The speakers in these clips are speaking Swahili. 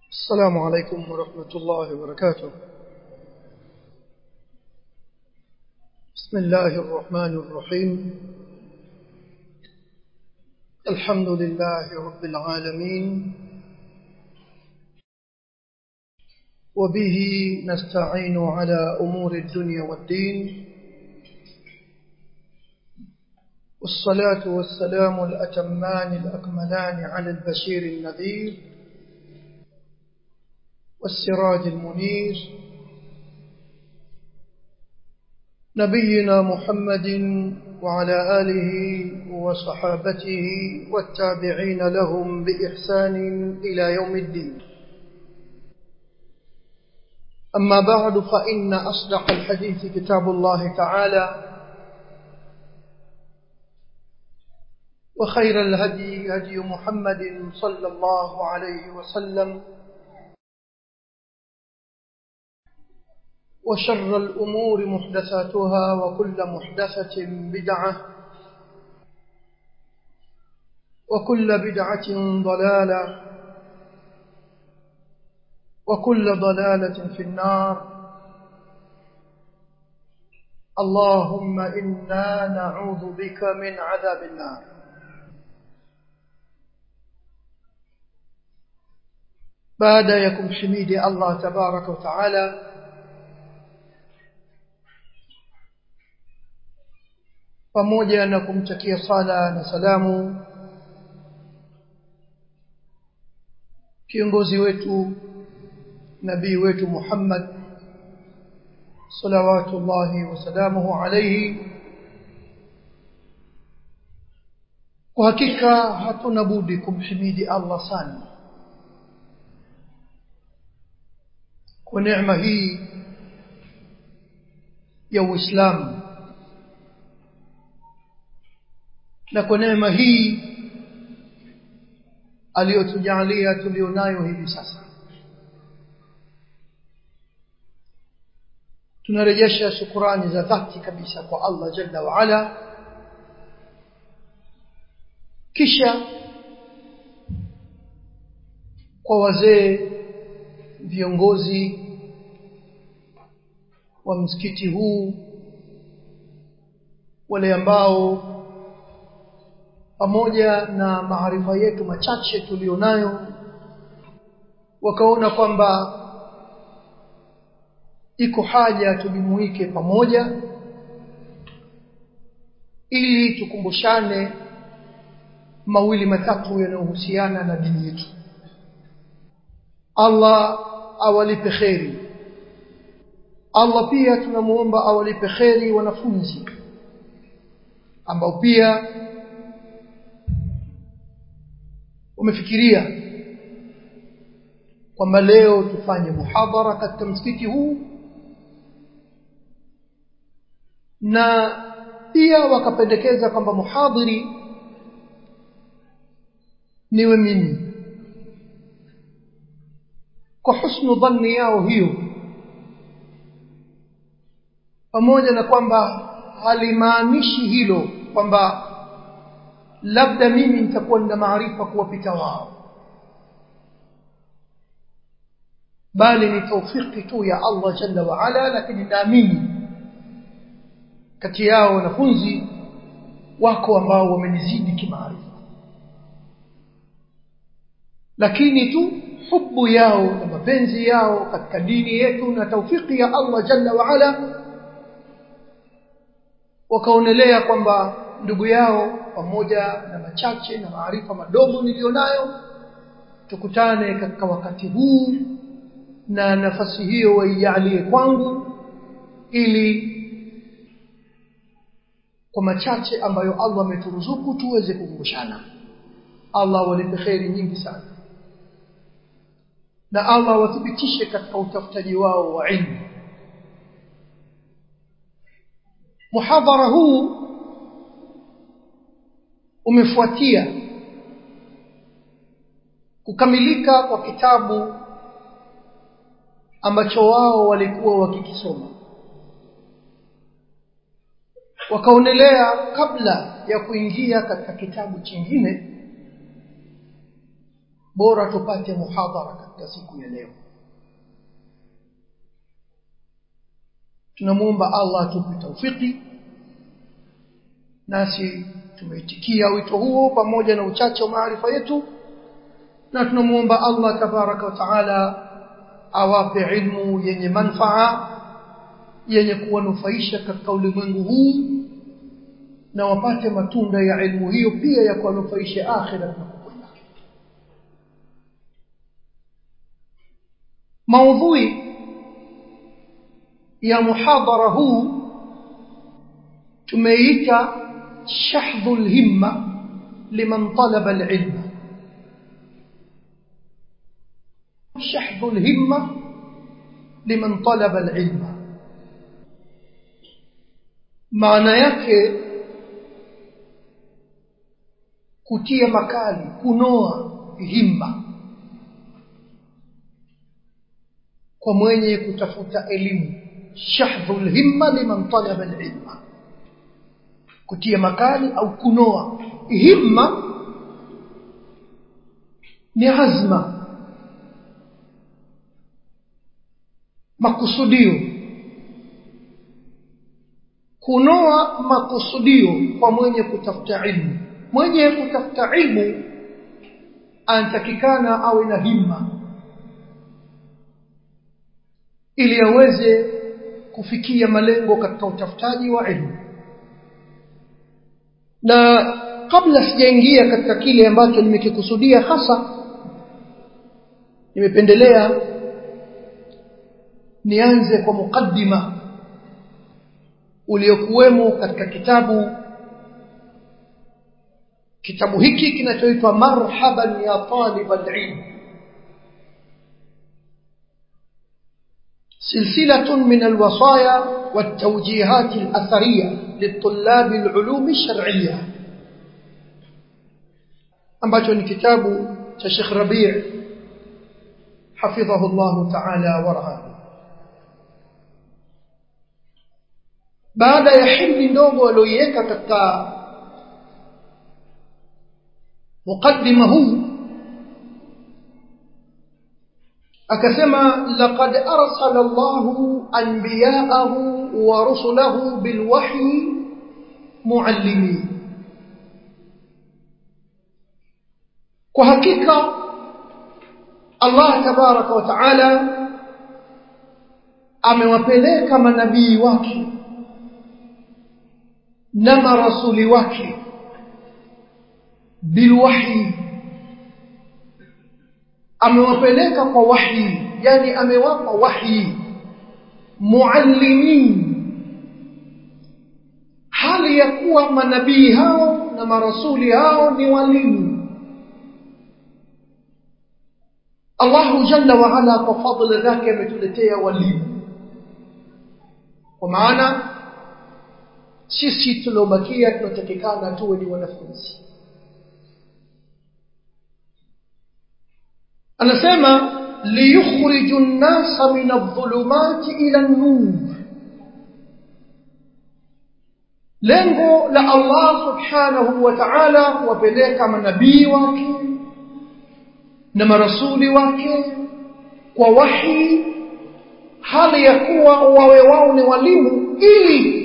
السلام عليكم ورحمة الله وبركاته. بسم الله الرحمن الرحيم. الحمد لله رب العالمين، وبه نستعين على أمور الدنيا والدين، والصلاة والسلام الأتمان الأكملان على البشير النذير والسراج المنير نبينا محمد وعلى آله وصحابته والتابعين لهم بإحسان إلى يوم الدين. أما بعد، فإن أصدق الحديث كتاب الله تعالى، وخير الهدي هدي محمد صلى الله عليه وسلم، وشر الأمور محدثاتها، وكل محدثة بدعة، وكل بدعة ضلالة، وكل ضلالة في النار. اللهم إنا نعوذ بك من عذاب النار. بعد يكم حميد الله تبارك وتعالى، pamoja na kumtakia sala na salamu kiongozi wetu, nabii wetu Muhammad salawatullahi wa salamuhu alayhi. Kwa hakika hatuna budi kumhimidi Allah sana kwa neema hii ya Uislamu, na kwa neema hii aliyotujalia tulionayo hivi sasa. Tunarejesha shukrani za dhati kabisa kwa Allah Jalla wa Ala, kisha kwa wazee viongozi wa msikiti huu, wale ambao pamoja na maarifa yetu machache tulionayo wakaona kwamba iko haja tujumuike pamoja ili tukumbushane mawili matatu yanayohusiana na dini yetu. Allah awalipe kheri. Allah pia tunamuomba awalipe kheri wanafunzi ambao pia umefikiria kwamba leo tufanye muhadhara katika msikiti huu, na pia wakapendekeza kwamba muhadhiri niwe mimi. Kwa husnu dhanni yao hiyo, pamoja na kwamba halimaanishi hilo kwamba labda mimi nitakuwa na maarifa kuwapita wao, bali ni taufiki tu ya Allah Jalla wa Ala. Lakini naamini kati yao wanafunzi wako ambao wamenizidi kimaarifa, lakini tu hubu yao na mapenzi yao katika dini yetu na taufiki ya Allah Jalla wa Ala, wakaonelea kwamba ndugu yao pamoja na machache na maarifa madogo nilionayo tukutane katika wakati huu, na nafasi hiyo waijalie kwangu, ili kwa machache ambayo Allah ameturuzuku tuweze kukumbushana. Allah walipe kheri nyingi sana, na Allah wathibitishe katika utafutaji wao wa ilmu. Muhadhara huu umefuatia kukamilika kwa kitabu ambacho wao walikuwa wakikisoma. Wakaonelea kabla ya kuingia katika kitabu kingine, bora tupate muhadhara katika siku ya leo. Tunamuomba Allah atupe taufiki, nasi tumeitikia wito huo pamoja na uchache wa maarifa yetu, na tunamuomba Allah tabaraka wa taala awape ilmu yenye manufaa, yenye kuwanufaisha katika ulimwengu huu, na wapate matunda ya ilmu hiyo pia ya kuwanufaisha akhira na kukwenda. Maudhui ya muhadhara huu tumeita shahdhul himma liman talaba al-ilm. shahdhul himma liman talaba al-ilm, maana yake kutia makali, kunoa himma kwa mwenye kutafuta elimu. shahdhul himma liman talaba al-ilm, kutia makali au kunoa himma ni azma, makusudio. Kunoa makusudio kwa mwenye kutafuta ilmu. Mwenye kutafuta ilmu anatakikana awe na himma ili aweze kufikia malengo katika utafutaji wa ilmu. Na kabla sijaingia katika kile ambacho nimekikusudia hasa, nimependelea nianze kwa mukaddima uliokuwemo katika kitabu hiki kinachoitwa Marhaban ya Talib al-Ilm, سلسلة من الوصايا والتوجيهات الأثرية للطلاب العلوم الشرعية، ambacho ni kitabu cha Sheikh Rabi' hafidhahu Allah ta'ala wa ra'ahu. Baada ya himdi ndogo aliyoiweka katika mukaddima huu, akasema laqad arsala Allahu anbiya'ahu wa rusulahu bilwahyi muallimin. Kwa hakika Allah tabaraka wa taala amewapeleka manabii wake na marasuli wake bilwahyi, amewapeleka kwa wahyi, yani amewapa wahyi. Muallimin, hali ya kuwa manabii hao na marasuli hao ni walimu. Allahu jalla wa ala kwa fadhila zake ametuletea walimu, kwa maana sisi tulobakia tunatakikana tuwe ni wanafunzi. Anasema liyukhriju an-nasa min adh-dhulumati ila an-nur. Lengo la Allah subhanahu wa ta'ala kuwapeleka manabii wake na marasuli wake kwa wahi, hali ya kuwa wawe wao ni walimu, ili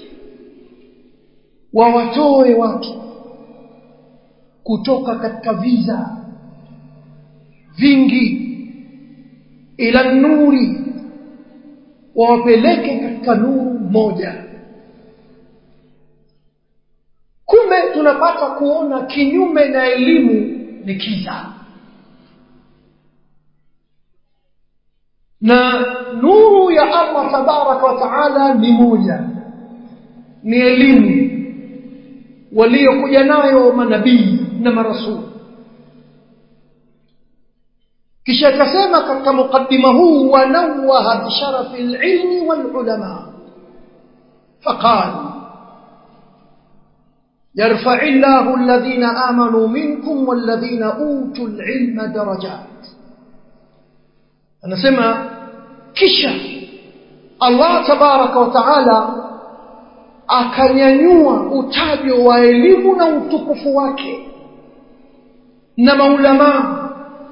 wawatoe watu kutoka katika viza vingi ila nuri, wawapeleke katika nuru moja. Kumbe tunapata kuona kinyume na elimu ni kiza, na nuru ya Allah tabaraka wa taala ni moja, ni elimu waliokuja nayo manabii na marasuli. Kisha akasema katika mukaddima huu, wanawaha bisharafi al-ilmi wal-ulama, faqala yarfa'u Allahu alladhina amanu minkum walladhina utul ilma darajat. Anasema kisha Allah tabaraka wa taala akanyanyua utajo wa elimu na utukufu wake na maulama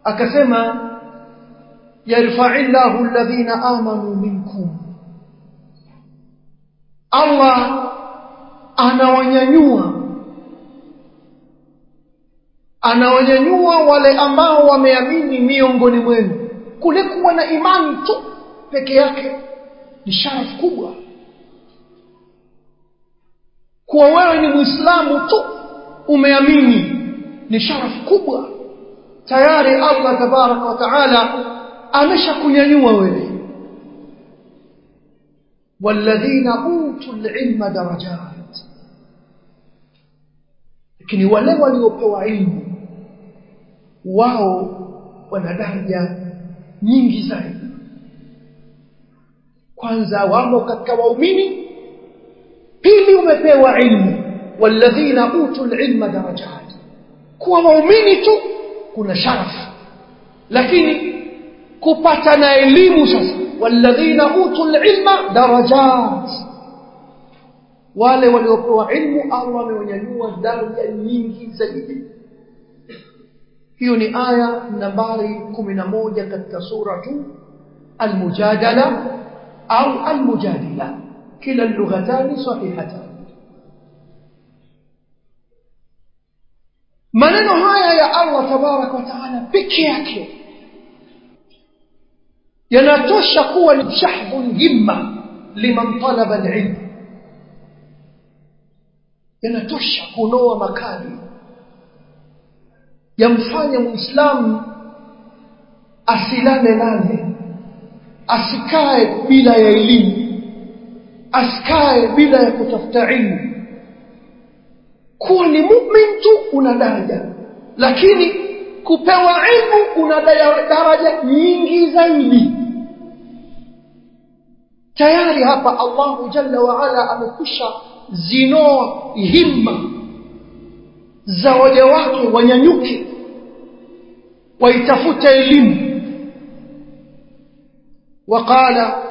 akasema yarfa'illahu alladhina amanu minkum, Allah anawanyanyua wale ambao wameamini miongoni mwenu. Kule kuwa na imani tu peke yake ni sharafu kubwa. Kuwa wewe ni Muislamu tu umeamini ni sharafu kubwa. Tayari Allah tabaraka wa taala ameshakunyanyua wewe. Walladhina utul ilma darajat, lakini wale waliopewa ilmu wao wana daraja nyingi zaidi. Kwanza wamo katika waumini, pili umepewa ilmu. Walladhina utul ilma darajat, kuwa waumini tu kuna sharafu, lakini kupata na elimu sasa. Walladhina utul ilma darajat, wale waliopewa ilmu Allah amewanyanyua daraja nyingi zaidi. Hiyo ni aya nambari 11 katika sura Al-Mujadala au Al-Mujadila, kila lughatani sahihatan. Maneno haya ya Allah tabarak wa taala pekee yake yanatosha kuwa ni shahdhul himma liman talaba al-ilm, yanatosha kunoa makali, yamfanya Muislamu asilale, asikae bila ya elimu, asikae bila ya kutafuta ilmu. Kuwa ni mu'min tu una daraja, lakini kupewa ilmu una daraja nyingi zaidi. Tayari hapa Allah jalla wa ala amekusha zinoa himma za waja wake wanyanyuke waitafute elimu. Waqala,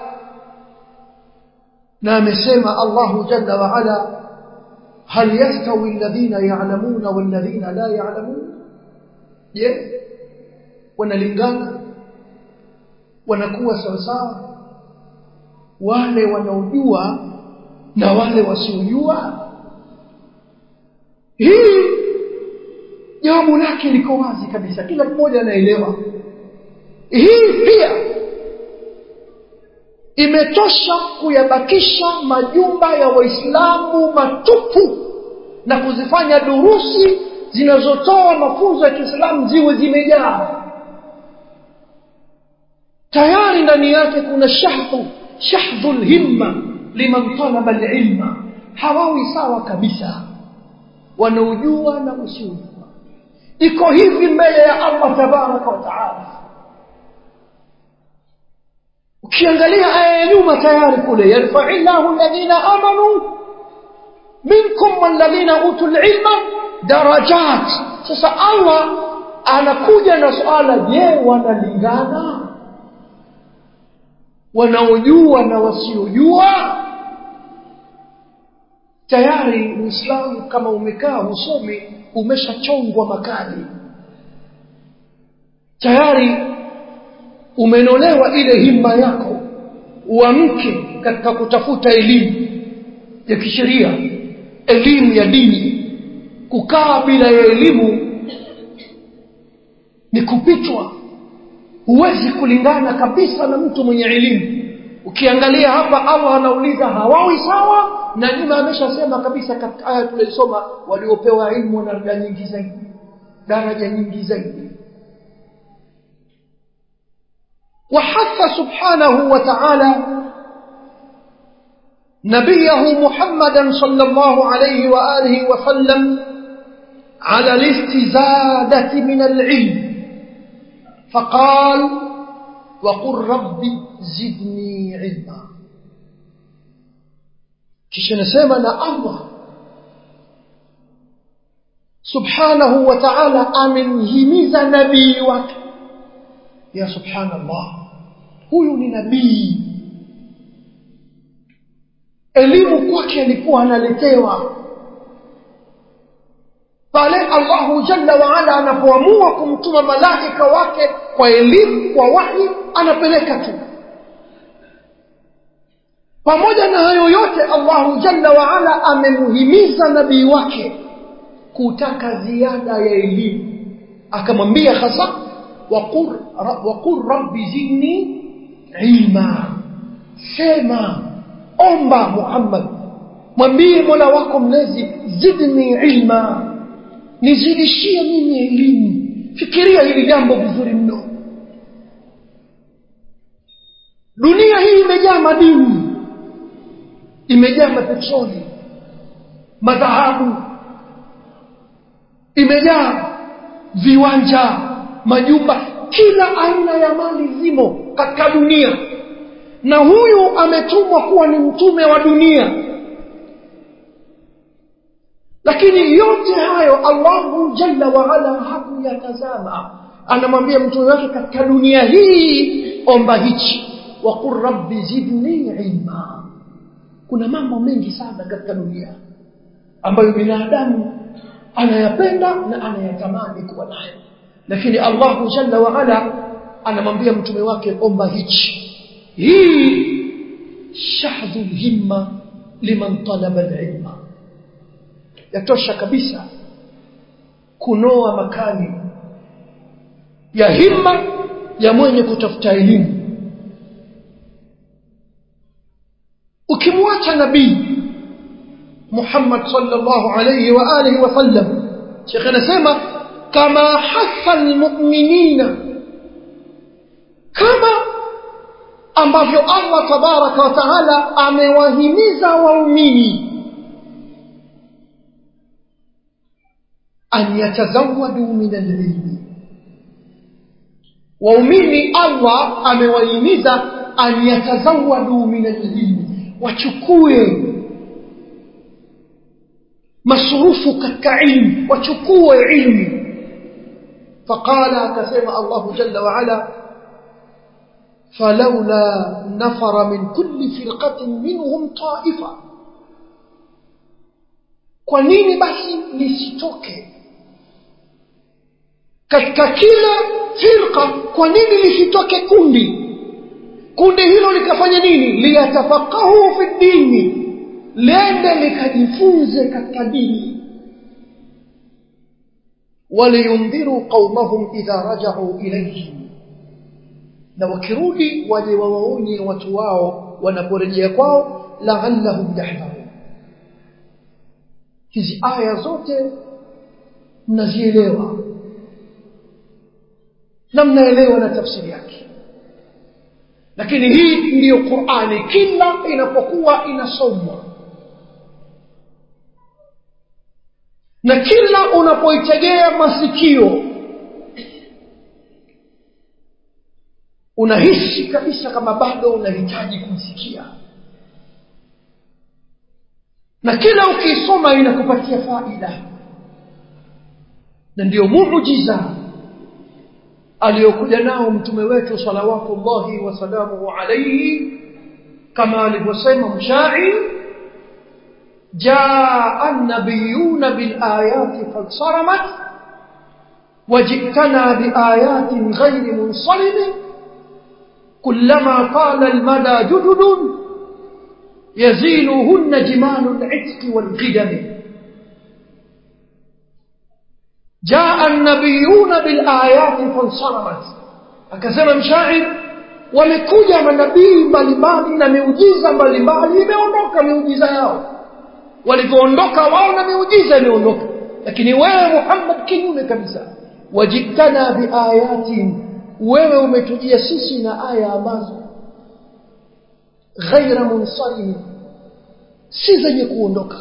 na amesema Allah jalla wa ala, hal yastawi alladhina ya'lamuna walladhina la ya'lamun, je, wanalingana, wanakuwa sawasawa wale wanaojua na wale wasiojua? Hii jawabu lake liko wazi kabisa, kila mmoja anaelewa. Hii pia imetosha kuyabakisha majumba ya Waislamu matupu na kuzifanya durusi zinazotoa mafunzo ya Kiislamu ziwe zimejaa. Tayari ndani yake kuna shahdhul himma liman talaba al-ilma. Hawawi sawa kabisa wanaojua na wasiojua. Iko hivi mbele ya Allah tabaraka wa taala. Ukiangalia aya ya nyuma tayari kule, yarfa'illahu alladhina amanu minkum walladhina utul ilma darajat. Sasa Allah anakuja na swala, je, wanalingana wanaojua na wasiojua? Tayari Muislamu kama umekaa usomi umeshachongwa makali, tayari umenolewa ile himma yako, uamke katika kutafuta elimu ya kisheria, elimu ya dini. Kukaa bila ya elimu ni kupitwa, huwezi kulingana kabisa na mtu mwenye elimu. Ukiangalia hapa Allah anauliza hawawi sawa, na nyuma ameshasema kabisa katika aya tuliyosoma waliopewa elimu wana daraja nyingi zaidi, daraja nyingi zaidi. وحث سبحانه وتعالى نبيه محمدا صلى الله عليه وآله وسلم على الاستزادة من العلم فقال وقل رب زدني علما. kisha nasema na Allah subhanahu wa ta'ala amemhimiza nabii wake. Ya subhanallah, huyu ni nabii, elimu kwake alikuwa analetewa, pale Allahu Jalla wa Ala anapoamua kumtuma malaika wake kwa elimu, kwa wahi, anapeleka tu. Pamoja na hayo yote, Allahu Jalla wa Ala amemuhimiza nabii wake kutaka ziada ya elimu. Akamwambia hasa waqur rabbi zidni ilma. Sema, omba Muhammad, mwambie Mola wako mlezi, zidni ilma, nizidishie mimi elimu. Fikiria hili jambo vizuri mno. Dunia hii imejaa madini, imejaa mapetroli, madhahabu, imejaa viwanja, majumba, kila aina ya mali zimo katika dunia. Na huyu ametumwa kuwa ni mtume wa dunia. Lakini yote hayo Allahu Jalla wa Ala hakuyatazama. Anamwambia mtume wake katika dunia hii, omba hichi, waqur rabbi zidni ilma. Kuna mambo mengi sana katika dunia ambayo binadamu anayapenda na anayatamani kuwa nayo, lakini Allahu Jalla wa Ala anamwambia mtume wake, omba hichi. Hii shahdhul himma liman talaba al-ilma. Yatosha kabisa kunoa makali ya himma ya mwenye kutafuta elimu. Ukimwacha nabii Muhammad sallallahu alayhi wa alihi wa sallam, Sheikh anasema kama hasa almu'minina, kama ambavyo Allah tabaraka wa taala amewahimiza waumini an yatazawwadu min al-ilm. Waumini Allah amewahimiza an yatazawwadu min al-ilm, wachukue masrufu katika ilmu, wachukue ilmu. Faqala, akasema Allahu Jalla wa Ala, falawla nafara min kulli firqatin minhum ta'ifa. Kwa nini basi lisitoke katika kila firqa, kwa nini lisitoke kundi hilo likafanya nini? Liyatafaqahu fi dini, lende likajifunze katika dini. Waliyundhiru qaumahum idha raja'u ilayhim, na wakirudi waje wawaonye watu wao wanaporejea kwao, la'allahum yahdharun. Hizi aya zote mnazielewa na mnaelewa na tafsiri yake, lakini hii ndiyo Qur'ani. Kila inapokuwa inasomwa na kila unapoitegea masikio, unahisi kabisa kama bado unahitaji kusikia, na kila ukisoma inakupatia faida. Na ndio muujiza aliyokuja nao mtume wetu salawatullahi wa salamuhu alayhi, kama alivyosema mshairi, jaa an-nabiyuna bil ayati fansaramat wajitana bi ayatin ghayri munsalim, kullama qala al-mada jududun yaziluhunna jimalul itqi wal qidam. jaa an-nabiyuna bil ayati fansaramat, akasema mshairi, wamekuja manabii mbalimbali na miujiza mbalimbali, imeondoka miujiza yao. Walipoondoka wao na miujiza imeondoka. Lakini wewe Muhammad kinyume kabisa, wajitana bi ayatin, wewe umetujia sisi na aya ambazo ghaira munsalim, si zenye kuondoka.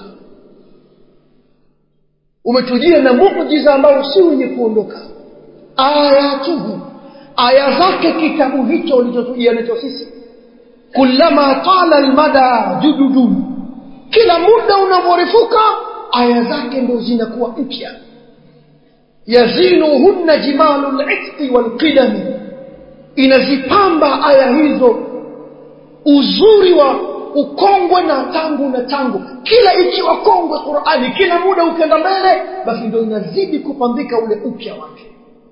Umetujia na muujiza ambao si wenye kuondoka. Ayatuhu, aya zake kitabu hicho ulichotujia nacho sisi, kullama tala almada jududun, kila muda unavyorefuka aya zake ndio zinakuwa mpya. Yazinuhunna jimalul itqi wal qidam, inazipamba aya hizo uzuri wa ukongwe na tangu kila ikiwa kongwe Qur'ani kila muda ukenda mbele basi ndio inazidi kupambika ule upya wake.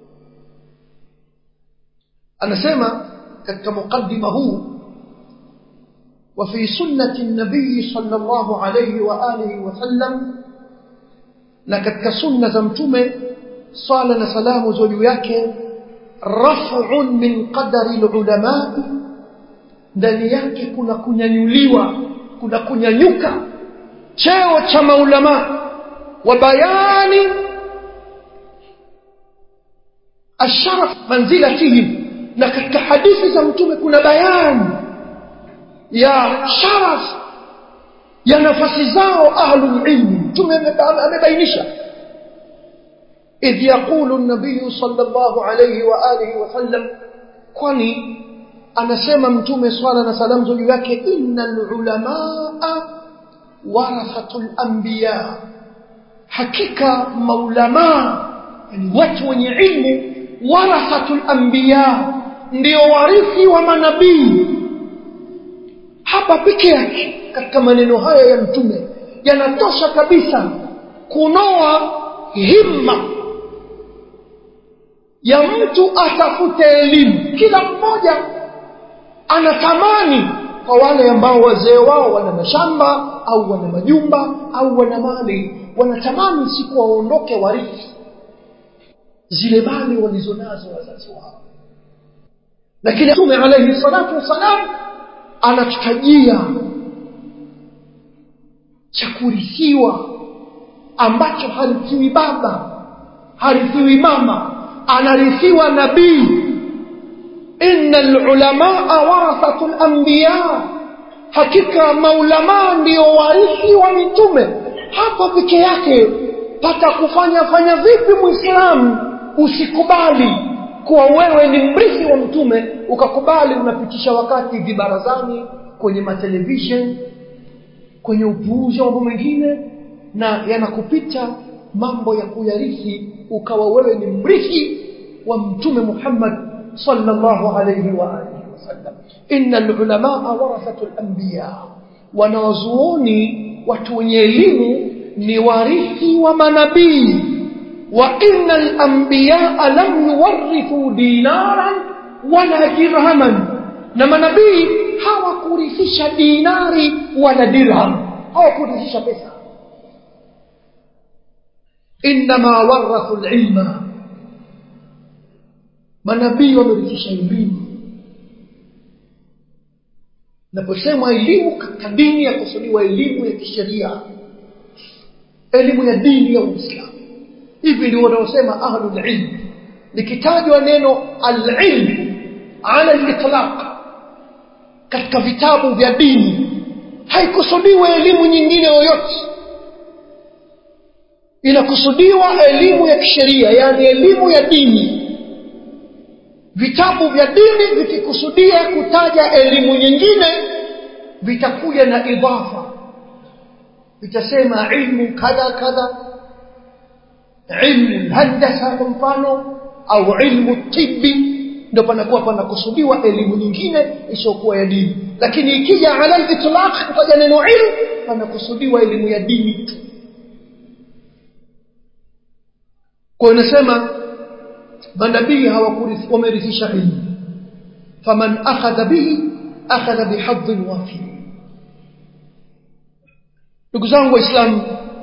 Anasema katika mukaddima huu wa fi sunnati an-nabiy sallallahu alayhi wa alihi wa sallam, na katika sunna za mtume sala na salamu za juu yake, raf'un min qadari al-ulama, ndani yake kuna kunyanyuliwa, kuna kunyanyuka cheo cha maulama, wa bayani asharaf manzilatihim, na katika hadithi za mtume kuna bayani ya sharaf ya nafasi zao ahlul ilmi. Mtume amebainisha idh yaqulu an-nabiy sallallahu alayhi wa alihi wa sallam, kwani anasema mtume swalla na salamu juu yake, innal ulamaa warathatul anbiya, hakika maulama yani watu wenye ilmu, warathatul anbiya ndio warithi wa manabii. Hapa pekee yake katika maneno haya ya mtume yanatosha kabisa kunoa himma ya mtu atafute elimu. Kila mmoja anatamani kwa wale ambao wazee wao wana mashamba au wana majumba au wana mali, wanatamani siku waondoke warithi zile mali walizonazo wazazi wao. Lakini Mtume alayhi salatu wasalam anatutajia cha kurithiwa ambacho harithiwi baba, harithiwi mama, anarithiwa nabii. Innal ulamaa warathatul anbiya, hakika maulama ndio warithi wa mitume. Hapa peke yake pata fanya vipi muislamu usikubali kuwa wewe ni mrithi wa mtume, ukakubali unapitisha wakati vibarazani, kwenye matelevision, kwenye upuuzi wa mambo mengine, na yanakupita mambo ya kuyarithi, ukawa wewe ni mrithi wa mtume Muhammad sallallahu alayhi wa alihi wasallam. Innal ulamaa warathatul anbiya, wanawazuoni watu wenye elimu ni warithi wa manabii. Wa innal anbiya lam yuwarithu dinaran wala dirhaman, na manabii hawakurithisha dinari wala dirham, hawakurithisha pesa. Inma warathu al-ilma, manabii wamerithisha elimu. Naposema elimu katika dini ya kusudiwa elimu ya kisheria, elimu ya dini ya Uislamu. Hivi ndio wanaosema ahlul ilm. Likitajwa neno al-ilm ala al-itlaq katika vitabu vya dini, haikusudiwa elimu nyingine yoyote, inakusudiwa elimu ya kisheria, yani elimu ya dini. Vitabu vya dini vikikusudia kutaja elimu nyingine vitakuja na idafa, vitasema ilmu kadha kadha, ilmu handasa kwa mfano, au ilmu tibbi, ndio panakuwa panakusudiwa elimu nyingine isiyokuwa ya dini. Lakini ikija ala al-itlaq kutaja neno ilmu, panakusudiwa elimu ya dini tu. Kwa nasema manabii hawakurithisha ilmu, faman akhadha bihi akhadha bihadhin wafir. Ndugu zangu Waislamu,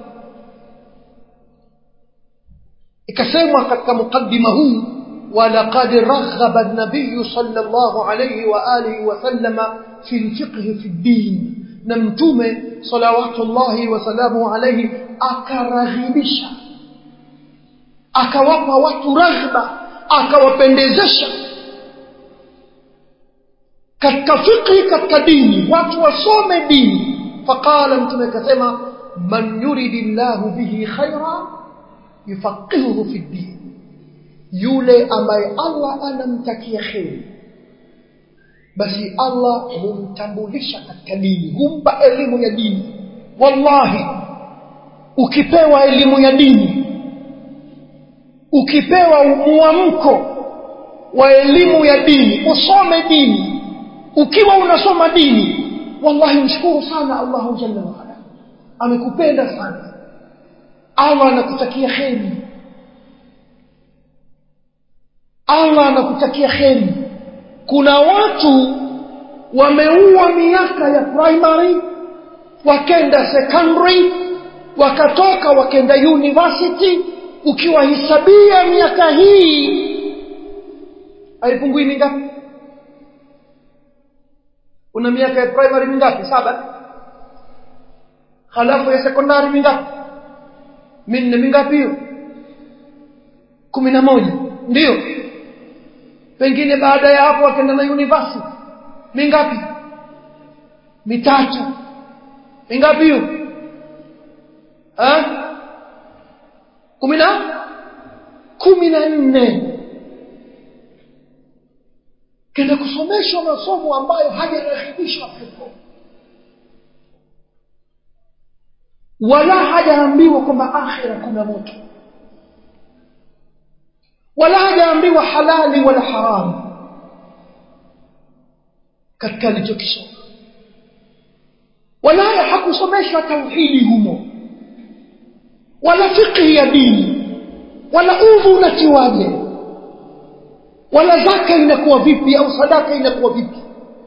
ikasemwa katika mukaddima huu, walaqad raghaba an-nabiy sallallahu alayhi wa alihi wa sallama fi al-fiqh fi ad-din, na mtume salawatullahi wa salamu alayhi akaraghibisha, akawapa watu raghba, akawapendezesha katika fiqh, katika dini, watu wasome dini. Faqala, mtume akasema, man yuridillahu bihi khaira yufaqihuhu fi din, yule ambaye Allah anamtakia khair basi Allah humtambulisha katika dini, humpa elimu ya dini. Wallahi, ukipewa elimu ya dini, ukipewa muamko wa elimu ya dini, usome dini, ukiwa unasoma dini wallahi mshukuru sana Allah jalla wa ala, amekupenda sana, Allah anakutakia kheri, Allah anakutakia kheri. Kuna watu wameua miaka ya primary, wakenda secondary, wakatoka wakenda university, ukiwahisabia miaka hii haipungui mingapi? Una miaka ya primary mingapi? 7. Halafu ya secondary mingapi? Minne. Mingapi hiyo? 11. Ndio. Pengine baada ya hapo wakaenda na university. Mingapi? 3. Mingapi hiyo? 14. Kenda kusomeshwa masomo ambayo hajarahibishwa pepo, wala hajaambiwa kwamba akhira kuna moto, wala hajaambiwa halali wala haramu katika alichokisoma, wala hakusomeshwa tauhidi humo, wala fiqh ya dini, wala udhu unatiwaje, wala zaka inakuwa vipi au sadaka inakuwa vipi,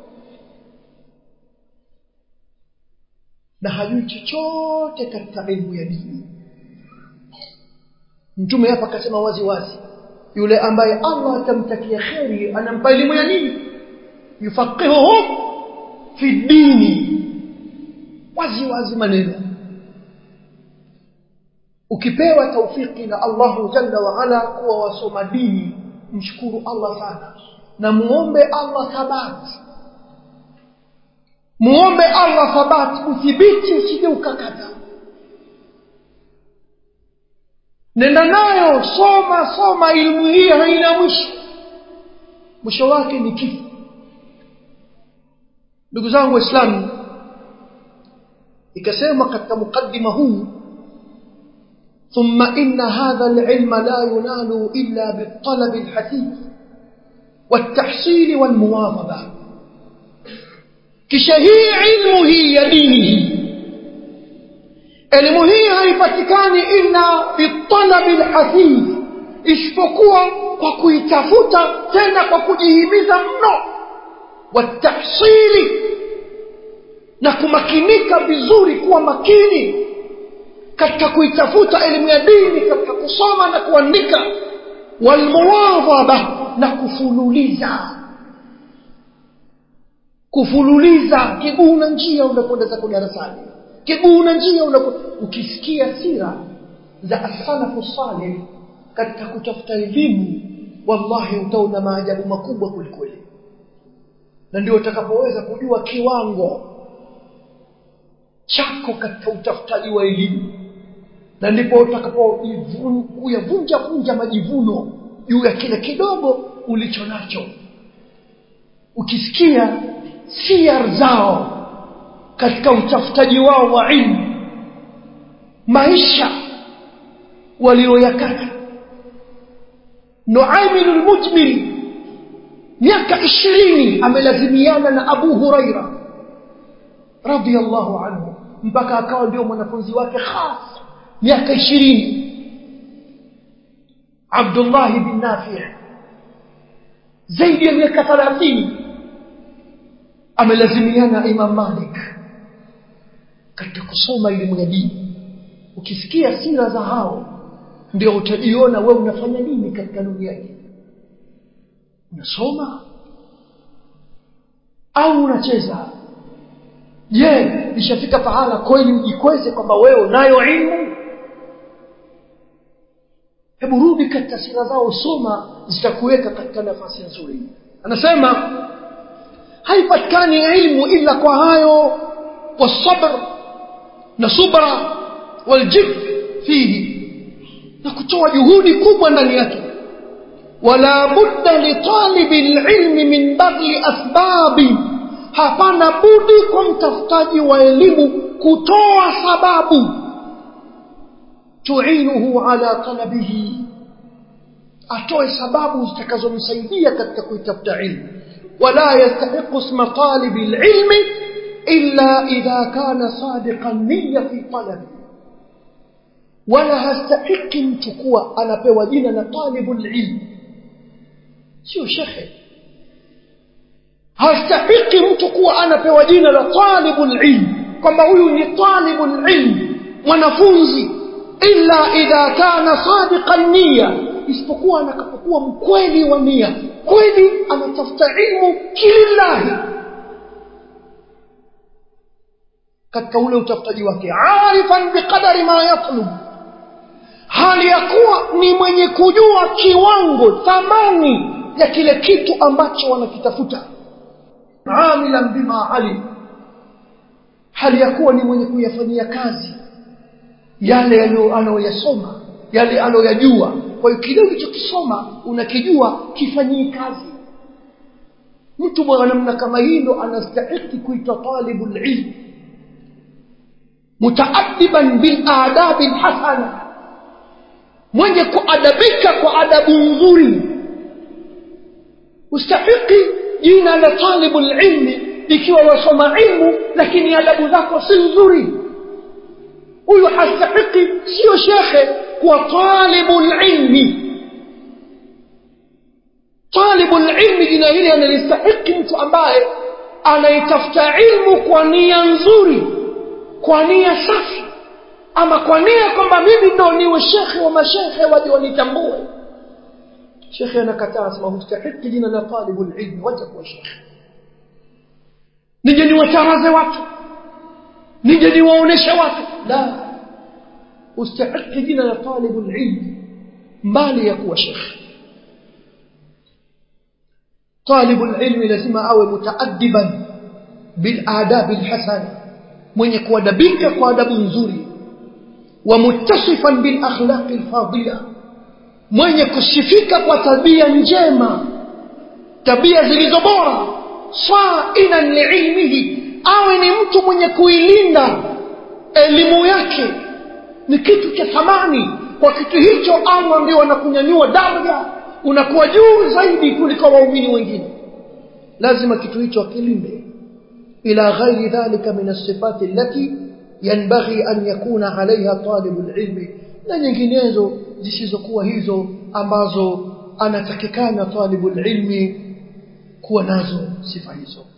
na hajui chochote katika elimu ya dini. Mtume hapa akasema wazi wazi, yule ambaye Allah atamtakia kheri anampa elimu ya nini? Yufaqihuhu fi dini. Wazi wazi maneno. Ukipewa taufiki na Allah jalla wa ala kuwa wasoma dini, mshukuru Allah sana na muombe Allah thabati. Muombe Allah thabati, udhibiti usije ukakata. Nenda nayo, soma ilmu hii haina mwisho. Mwisho wake ni kifo. Ndugu zangu Waislamu, ikasema katika mukaddima huu, ثم إن هذا العلم لا ينال إلا بالطلب الحثيث والتحصيل والمواظبة. kisha hii ilmu hii ya dini, elimu hii haipatikani illa bitalabi alhathith, isipokuwa kwa kuitafuta, tena kwa kujihimiza mno, watahsili, na kumakinika vizuri, kuwa makini katika kuitafuta elimu ya dini, katika kusoma na kuandika, walmuwadhaba, na kufululiza kiguu na njia unakwenda zako darasani, kiguu na njia unakwenda. Ukisikia sira za as-salafu salih katika kutafuta elimu, wallahi utaona maajabu makubwa kulikweli, na ndio utakapoweza kujua kiwango chako katika utafutaji wa elimu, na ndipo utakapojivunja majivuno juu ya kile kidogo ulicho nacho. Ukisikia siyar zao katika utafutaji wao wa ilmu, maisha walioyakata. Nuaym al-Mujmil miaka 20 amelazimiana na Abu Huraira radhiyallahu anhu, mpaka akawa ndio mwanafunzi wake khas miaka 20. Abdullah bin Nafi' zaidi ya miaka 30 amelazimiana Imam Malik katika kusoma elimu ya dini. Ukisikia sira za hao, ndio utajiona wewe unafanya nini katika dunia hii. Unasoma au unacheza? Je, nishafika pahala kweli ujikweze kwamba wewe unayo ilmu? Hebu rudi katika sira zao, soma, zitakuweka katika nafasi nzuri. Anasema haipatikani ilmu ila kwa hayo, wasabr, na subra, waljid fihi, na kutoa juhudi kubwa ndani yake. Wala budda li talibi alilmi min badli asbabi, hapana budi kwa mtafutaji wa elimu kutoa sababu tuinuhu ala talabihi, atoe sababu zitakazomsaidia katika kuitafuta ilmu. Wala yastahiqu isma talibi alilmi illa idha kana sadiqan niyya fi talabi, wala hastahiki mtu kuwa anapewa jina la talibul ilm, sio shekhe. Hastahiki mtu kuwa anapewa jina la talibul ilm, kwamba huyu ni talibul ilm, mwanafunzi, illa idha kana sadiqan niyya, isipokuwa anakapokuwa mkweli wa nia, kweli anatafuta ilmu killahi katika ule utafutaji wake, arifan biqadari ma yatlub, hali ya kuwa ni mwenye kujua kiwango, thamani ya kile kitu ambacho wanakitafuta, amilan bima alim, hali ya kuwa ni mwenye kuyafanyia kazi yale anayoyasoma, yale anayoyajua. Kwa hiyo kile ulichokisoma unakijua, kifanyie kazi. Mtu wa namna kama hilo anastahili kuitwa talibul ilm, mutaaddiban bil adabi al hasana, mwenye kuadabika kwa adabu nzuri. Ustahiki jina la talibul ilmi ikiwa wasoma ilmu lakini adabu zako si nzuri. Huyu hastahiki, sio shekhe, kwa talibul ilmi. Talibul ilmi jina hili analistahiki mtu ambaye anaitafuta ilmu kwa nia nzuri, kwa nia safi, ama kwa nia kwamba mimi ndo niwe shekhe wa mashekhe waje wanitambue. Shekhe anakataa, sema hustahiki jina la talibul ilmi, wacha kuwa shekhe. Nije niwataraze watu, nije niwaoneshe watu, la. Hustahiki jina la talibul ilmi mbali ya kuwa shekhe. Talibul ilmi lazima awe mutaaddiban bil adabi al hasana, mwenye kuadabika kwa adabu nzuri, wa muttasifan bil akhlaqi al fadila, mwenye kusifika kwa tabia njema, tabia zilizo bora. Sa'inan liilmihi, awe ni mtu mwenye kuilinda elimu yake, ni kitu cha thamani. Kwa kitu hicho Allah ndio anakunyanyua daraja, unakuwa juu zaidi kuliko waumini wengine. Lazima kitu hicho akilinde. Ila ghairi dhalika min as-sifati allati yanbaghi an yakuna 'alayha talibul ilmi, na nyinginezo zisizokuwa hizo ambazo anatakikana talibul ilmi kuwa nazo sifa hizo.